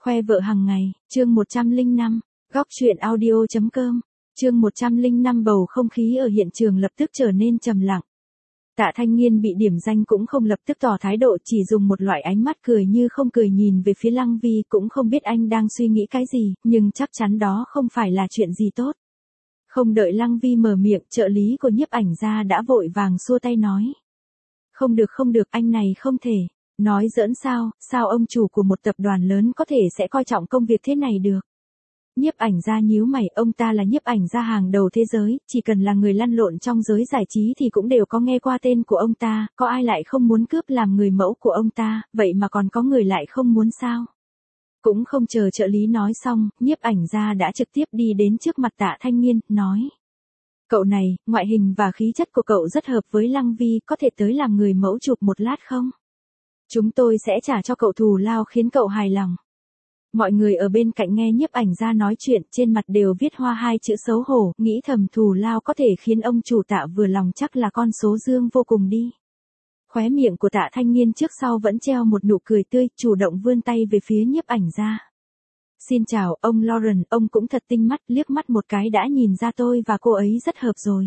Khoe vợ hàng ngày, chương 105, góc truyện audio.com, chương 105 bầu không khí ở hiện trường lập tức trở nên trầm lặng. Tạ Thanh Nghiên bị điểm danh cũng không lập tức tỏ thái độ, chỉ dùng một loại ánh mắt cười như không cười nhìn về phía Lăng Vi, cũng không biết anh đang suy nghĩ cái gì, nhưng chắc chắn đó không phải là chuyện gì tốt. Không đợi Lăng Vi mở miệng, trợ lý của nhiếp ảnh gia đã vội vàng xua tay nói. Không được, anh này không thể. Nói giỡn sao ông chủ của một tập đoàn lớn có thể sẽ coi trọng công việc thế này được. Nhiếp ảnh gia nhíu mày, ông ta là nhiếp ảnh gia hàng đầu thế giới, chỉ cần là người lăn lộn trong giới giải trí thì cũng đều có nghe qua tên của ông ta, có ai lại không muốn cướp làm người mẫu của ông ta, vậy mà còn có người lại không muốn sao? Cũng không chờ trợ lý nói xong, nhiếp ảnh gia đã trực tiếp đi đến trước mặt Tạ Thanh Nghiên, nói. Cậu này, ngoại hình và khí chất của cậu rất hợp với Lăng Vi, có thể tới làm người mẫu chụp một lát không? Chúng tôi sẽ trả cho cậu thù lao khiến cậu hài lòng. Mọi người ở bên cạnh nghe nhiếp ảnh gia nói chuyện, trên mặt đều viết hoa hai chữ xấu hổ, nghĩ thầm thù lao có thể khiến ông chủ Tạ vừa lòng chắc là con số dương vô cùng đi. Khóe miệng của Tạ Thanh Nghiên trước sau vẫn treo một nụ cười tươi, chủ động vươn tay về phía nhiếp ảnh gia. Xin chào, ông Lauren, ông cũng thật tinh mắt, liếc mắt một cái đã nhìn ra tôi và cô ấy rất hợp rồi.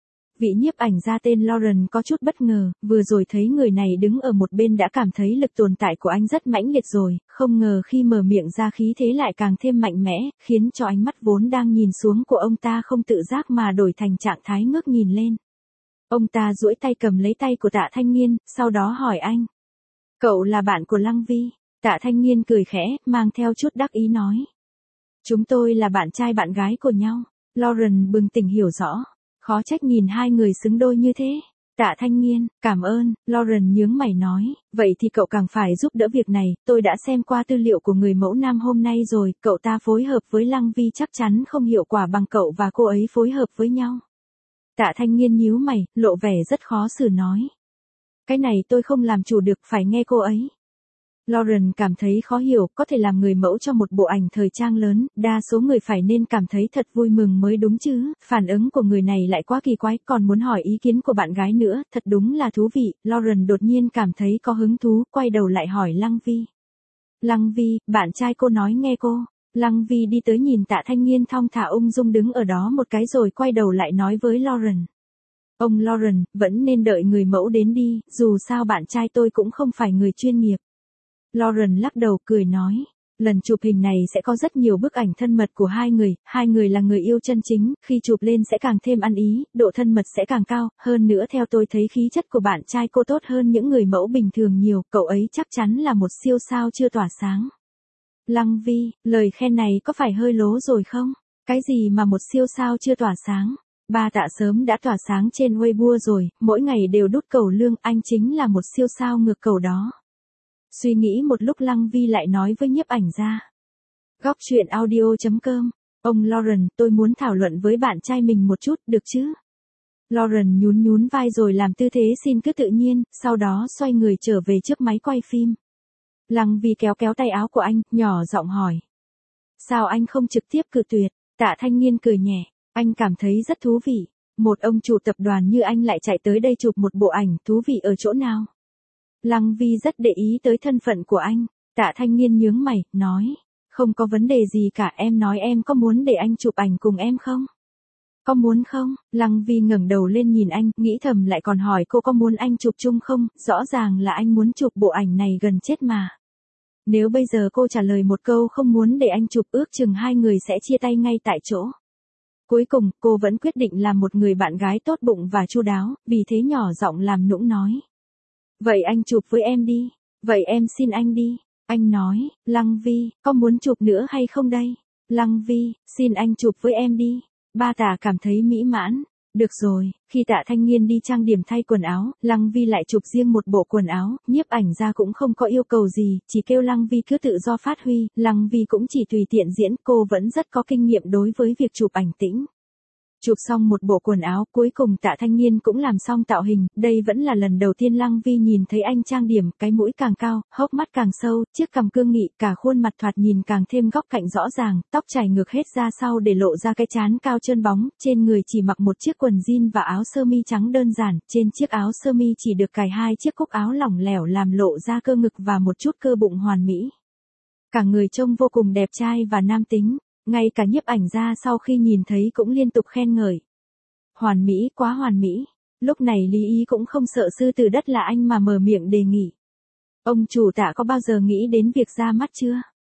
Vị nhiếp ảnh gia tên Lauren có chút bất ngờ, vừa rồi thấy người này đứng ở một bên đã cảm thấy lực tồn tại của anh rất mãnh liệt rồi, không ngờ khi mở miệng ra khí thế lại càng thêm mạnh mẽ, khiến cho ánh mắt vốn đang nhìn xuống của ông ta không tự giác mà đổi thành trạng thái ngước nhìn lên. Ông ta duỗi tay cầm lấy tay của Tạ Thanh Nghiên, sau đó hỏi anh. Cậu là bạn của Lăng Vi? Tạ Thanh Nghiên cười khẽ, mang theo chút đắc ý nói. Chúng tôi là bạn trai bạn gái của nhau. Lauren bừng tỉnh hiểu rõ. Khó trách nhìn hai người xứng đôi như thế. Tạ Thanh Nghiên, cảm ơn, Lauren nhướng mày nói, vậy thì cậu càng phải giúp đỡ việc này, tôi đã xem qua tư liệu của người mẫu nam hôm nay rồi, cậu ta phối hợp với Lăng Vi chắc chắn không hiệu quả bằng cậu và cô ấy phối hợp với nhau. Tạ Thanh Nghiên nhíu mày, lộ vẻ rất khó xử nói. Cái này tôi không làm chủ được, phải nghe cô ấy. Lauren cảm thấy khó hiểu, có thể làm người mẫu cho một bộ ảnh thời trang lớn, đa số người phải nên cảm thấy thật vui mừng mới đúng chứ, phản ứng của người này lại quá kỳ quái, còn muốn hỏi ý kiến của bạn gái nữa, thật đúng là thú vị, Lauren đột nhiên cảm thấy có hứng thú, quay đầu lại hỏi Lăng Vi. Lăng Vi, bạn trai cô nói nghe cô. Lăng Vi đi tới nhìn Tạ Thanh Nghiên thong thả ung dung đứng ở đó một cái rồi quay đầu lại nói với Lauren. Ông Lauren, vẫn nên đợi người mẫu đến đi, dù sao bạn trai tôi cũng không phải người chuyên nghiệp. Lauren lắc đầu cười nói, lần chụp hình này sẽ có rất nhiều bức ảnh thân mật của hai người là người yêu chân chính, khi chụp lên sẽ càng thêm ăn ý, độ thân mật sẽ càng cao, hơn nữa theo tôi thấy khí chất của bạn trai cô tốt hơn những người mẫu bình thường nhiều, cậu ấy chắc chắn là một siêu sao chưa tỏa sáng. Lăng Vi, lời khen này có phải hơi lố rồi không? Cái gì mà một siêu sao chưa tỏa sáng? Ba Tạ sớm đã tỏa sáng trên Weibo rồi, mỗi ngày đều đút cầu lương, anh chính là một siêu sao ngược cầu đó. Suy nghĩ một lúc Lăng Vi lại nói với nhiếp ảnh gia. Góc truyện audio.com, ông Lauren, tôi muốn thảo luận với bạn trai mình một chút, được chứ? Lauren nhún vai rồi làm tư thế xin cứ tự nhiên, sau đó xoay người trở về trước máy quay phim. Lăng Vi kéo tay áo của anh, nhỏ giọng hỏi. Sao anh không trực tiếp cự tuyệt? Tạ Thanh Nghiên cười nhẹ, anh cảm thấy rất thú vị. Một ông chủ tập đoàn như anh lại chạy tới đây chụp một bộ ảnh, thú vị ở chỗ nào? Lăng Vi rất để ý tới thân phận của anh, Tạ Thanh Nghiên nhướng mày, nói, không có vấn đề gì cả, em nói em có muốn để anh chụp ảnh cùng em không? Có muốn không? Lăng Vi ngẩng đầu lên nhìn anh, nghĩ thầm lại còn hỏi cô có muốn anh chụp chung không, rõ ràng là anh muốn chụp bộ ảnh này gần chết mà. Nếu bây giờ cô trả lời một câu không muốn để anh chụp ước chừng hai người sẽ chia tay ngay tại chỗ. Cuối cùng, cô vẫn quyết định làm một người bạn gái tốt bụng và chu đáo, vì thế nhỏ giọng làm nũng nói. Vậy anh chụp với em đi. Vậy em xin anh đi. Anh nói, Lăng Vi, có muốn chụp nữa hay không đây? Lăng Vi, xin anh chụp với em đi. Ba Tạ cảm thấy mỹ mãn. Được rồi, khi Tạ Thanh Nghiên đi trang điểm thay quần áo, Lăng Vi lại chụp riêng một bộ quần áo, nhiếp ảnh gia cũng không có yêu cầu gì, chỉ kêu Lăng Vi cứ tự do phát huy, Lăng Vi cũng chỉ tùy tiện diễn, cô vẫn rất có kinh nghiệm đối với việc chụp ảnh tĩnh. Chụp xong một bộ quần áo, cuối cùng Tạ Thanh Nghiên cũng làm xong tạo hình, đây vẫn là lần đầu tiên Lăng Vi nhìn thấy anh trang điểm, cái mũi càng cao, hốc mắt càng sâu, chiếc cằm cương nghị, cả khuôn mặt thoạt nhìn càng thêm góc cạnh rõ ràng, tóc chải ngược hết ra sau để lộ ra cái trán cao trơn bóng, trên người chỉ mặc một chiếc quần jean và áo sơ mi trắng đơn giản, trên chiếc áo sơ mi chỉ được cài hai chiếc cúc áo lỏng lẻo làm lộ ra cơ ngực và một chút cơ bụng hoàn mỹ. Cả người trông vô cùng đẹp trai và nam tính, ngay cả nhiếp ảnh gia sau khi nhìn thấy cũng liên tục khen ngợi. Hoàn mỹ, quá hoàn mỹ. Lúc này Lý Ý cũng không sợ sư tử đất là anh mà mở miệng đề nghị. Ông chủ Tạ có bao giờ nghĩ đến việc ra mắt chưa?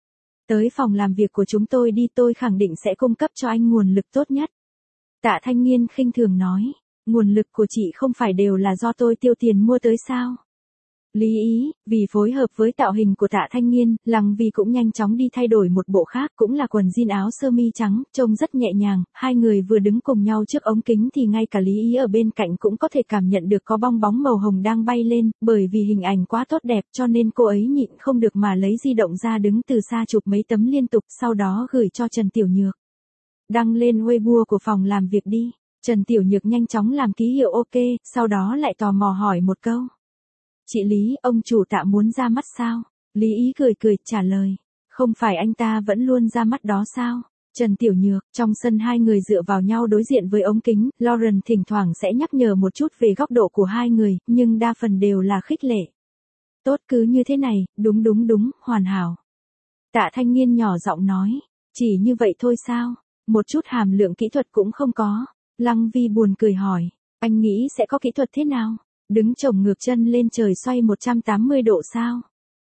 Tới phòng làm việc của chúng tôi đi, tôi khẳng định sẽ cung cấp cho anh nguồn lực tốt nhất. Tạ Thanh Nghiên khinh thường nói, nguồn lực của chị không phải đều là do tôi tiêu tiền mua tới sao? Lý Ý, vì phối hợp với tạo hình của Tạ Thanh Nghiên, Lăng Vi cũng nhanh chóng đi thay đổi một bộ khác, cũng là quần jean áo sơ mi trắng, trông rất nhẹ nhàng. Hai người vừa đứng cùng nhau trước ống kính thì ngay cả Lý Ý ở bên cạnh cũng có thể cảm nhận được có bong bóng màu hồng đang bay lên, bởi vì hình ảnh quá tốt đẹp cho nên cô ấy nhịn không được mà lấy di động ra đứng từ xa chụp mấy tấm liên tục, sau đó gửi cho Trần Tiểu Nhược. Đăng lên Weibo của phòng làm việc đi. Trần Tiểu Nhược nhanh chóng làm ký hiệu ok, sau đó lại tò mò hỏi một câu. Chị Lý, ông chủ Tạ muốn ra mắt sao? Lý Ý cười cười trả lời. Không phải anh ta vẫn luôn ra mắt đó sao? Trần Tiểu Nhược, trong sân hai người dựa vào nhau đối diện với ống kính, Lauren thỉnh thoảng sẽ nhắc nhở một chút về góc độ của hai người, nhưng đa phần đều là khích lệ. Tốt cứ như thế này, đúng, hoàn hảo. Tạ Thanh Nghiên nhỏ giọng nói, chỉ như vậy thôi sao? Một chút hàm lượng kỹ thuật cũng không có. Lăng Vi buồn cười hỏi, anh nghĩ sẽ có kỹ thuật thế nào? Đứng chồng ngược chân lên trời xoay 180 độ sao?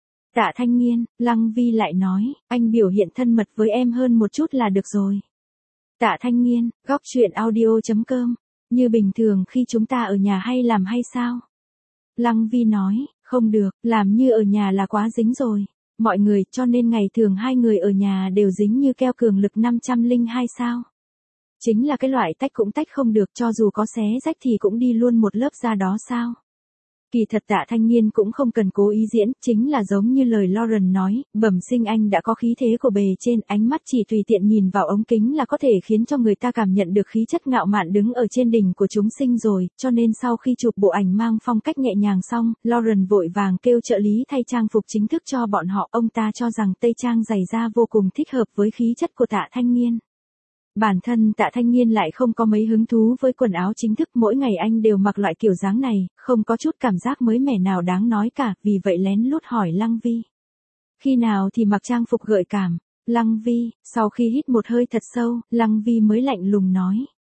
Tạ Thanh Nghiên, Lăng Vi lại nói, anh biểu hiện thân mật với em hơn một chút là được rồi. Tạ Thanh Nghiên, góc chuyện audio.com, như bình thường khi chúng ta ở nhà hay làm hay sao? Lăng Vi nói, không được, làm như ở nhà là quá dính rồi. Mọi người cho nên ngày thường hai người ở nhà đều dính như keo cường lực 502 sao? Chính là cái loại tách cũng tách không được, cho dù có xé rách thì cũng đi luôn một lớp da đó sao? Kỳ thật Tạ Thanh Nghiên cũng không cần cố ý diễn, chính là giống như lời Lauren nói, bẩm sinh anh đã có khí thế của bề trên, ánh mắt chỉ tùy tiện nhìn vào ống kính là có thể khiến cho người ta cảm nhận được khí chất ngạo mạn đứng ở trên đỉnh của chúng sinh rồi, cho nên sau khi chụp bộ ảnh mang phong cách nhẹ nhàng xong, Lauren vội vàng kêu trợ lý thay trang phục chính thức cho bọn họ, ông ta cho rằng tây trang dày da vô cùng thích hợp với khí chất của Tạ Thanh Nghiên. Bản thân Tạ Thanh Nghiên lại không có mấy hứng thú với quần áo chính thức, mỗi ngày anh đều mặc loại kiểu dáng này, không có chút cảm giác mới mẻ nào đáng nói cả, vì vậy lén lút hỏi Lăng Vi. Khi nào thì mặc trang phục gợi cảm? Lăng Vi, sau khi hít một hơi thật sâu, Lăng Vi mới lạnh lùng nói.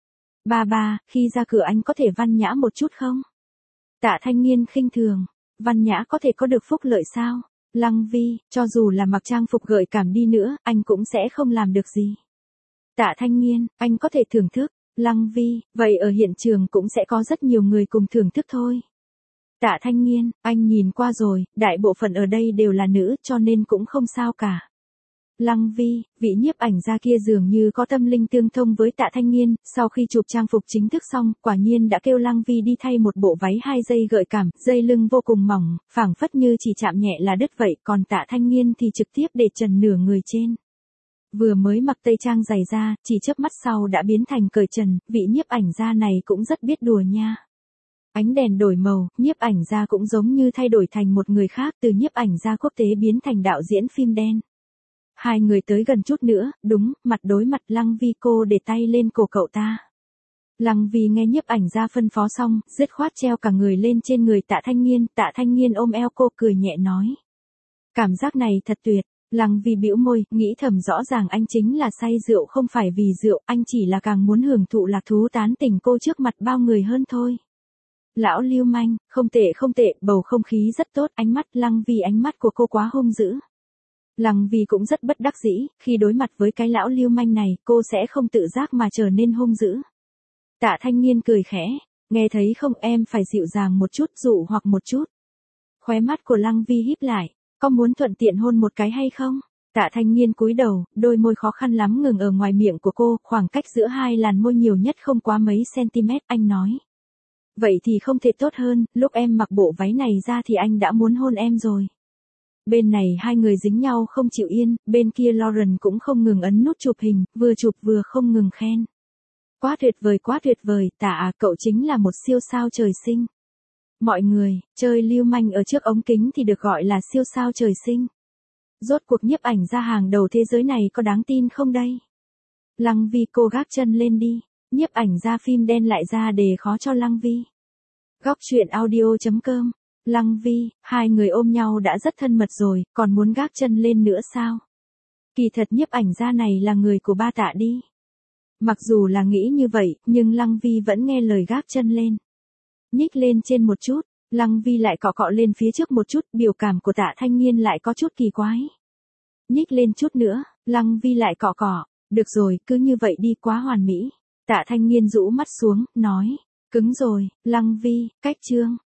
Ba, khi ra cửa anh có thể văn nhã một chút không? Tạ Thanh Nghiên khinh thường, văn nhã có thể có được phúc lợi sao? Lăng Vi, cho dù là mặc trang phục gợi cảm đi nữa, anh cũng sẽ không làm được gì. Tạ Thanh Nghiên, anh có thể thưởng thức. Lăng Vi, vậy ở hiện trường cũng sẽ có rất nhiều người cùng thưởng thức thôi. Tạ Thanh Nghiên, anh nhìn qua rồi, đại bộ phận ở đây đều là nữ cho nên cũng không sao cả. Lăng Vi, vị nhiếp ảnh gia kia dường như có tâm linh tương thông với Tạ Thanh Nghiên, sau khi chụp trang phục chính thức xong, quả nhiên đã kêu Lăng Vi đi thay một bộ váy 2 dây gợi cảm, dây lưng vô cùng mỏng, phảng phất như chỉ chạm nhẹ là đứt vậy, còn Tạ Thanh Nghiên thì trực tiếp để trần nửa người trên. Vừa mới mặc tây trang dày da, chỉ chớp mắt sau đã biến thành cởi trần, vị nhiếp ảnh gia này cũng rất biết đùa nha. Ánh đèn đổi màu, nhiếp ảnh gia cũng giống như thay đổi thành một người khác, từ nhiếp ảnh gia quốc tế biến thành đạo diễn phim đen. Hai người tới gần chút nữa, đúng, mặt đối mặt. Lăng Vi cô để tay lên cổ cậu ta. Lăng Vi nghe nhiếp ảnh gia phân phó xong, dứt khoát treo cả người lên trên người Tạ Thanh Nghiên, Tạ Thanh Nghiên ôm eo cô cười nhẹ nói. Cảm giác này thật tuyệt. Lăng Vi bĩu môi, nghĩ thầm rõ ràng anh chính là say rượu không phải vì rượu, anh chỉ là càng muốn hưởng thụ lạc thú tán tỉnh cô trước mặt bao người hơn thôi. Lão lưu manh, không tệ, bầu không khí rất tốt, ánh mắt Lăng Vi, ánh mắt của cô quá hung dữ. Lăng Vi cũng rất bất đắc dĩ, khi đối mặt với cái lão lưu manh này, cô sẽ không tự giác mà trở nên hung dữ. Tạ Thanh Nghiên cười khẽ, nghe thấy không, em phải dịu dàng một chút, dụ hoặc một chút. Khóe mắt của Lăng Vi híp lại. Có muốn thuận tiện hôn một cái hay không? Tạ Thanh Nghiên cúi đầu, đôi môi khó khăn lắm ngừng ở ngoài miệng của cô, khoảng cách giữa hai làn môi nhiều nhất không quá mấy cm, anh nói. Vậy thì không thể tốt hơn, lúc em mặc bộ váy này ra thì anh đã muốn hôn em rồi. Bên này hai người dính nhau không chịu yên, bên kia Lauren cũng không ngừng ấn nút chụp hình, vừa chụp vừa không ngừng khen. Quá tuyệt vời, Tạ à, cậu chính là một siêu sao trời sinh. Mọi người, chơi lưu manh ở trước ống kính thì được gọi là siêu sao trời sinh. Rốt cuộc nhiếp ảnh gia hàng đầu thế giới này có đáng tin không đây? Lăng Vi, cô gác chân lên đi. Nhiếp ảnh gia phim đen lại ra đề khó cho Lăng Vi. Góc chuyện audio.com. Lăng Vi, hai người ôm nhau đã rất thân mật rồi, còn muốn gác chân lên nữa sao? Kỳ thật nhiếp ảnh gia này là người của ba Tạ đi. Mặc dù là nghĩ như vậy, nhưng Lăng Vi vẫn nghe lời gác chân lên. Nhích lên trên một chút, Lăng Vi lại cọ cọ lên phía trước một chút, biểu cảm của Tạ Thanh Nghiên lại có chút kỳ quái. Nhích lên chút nữa, Lăng Vi lại cọ cọ, được rồi, cứ như vậy đi, quá hoàn mỹ. Tạ Thanh Nghiên rũ mắt xuống, nói, cứng rồi, Lăng Vi, cách chương.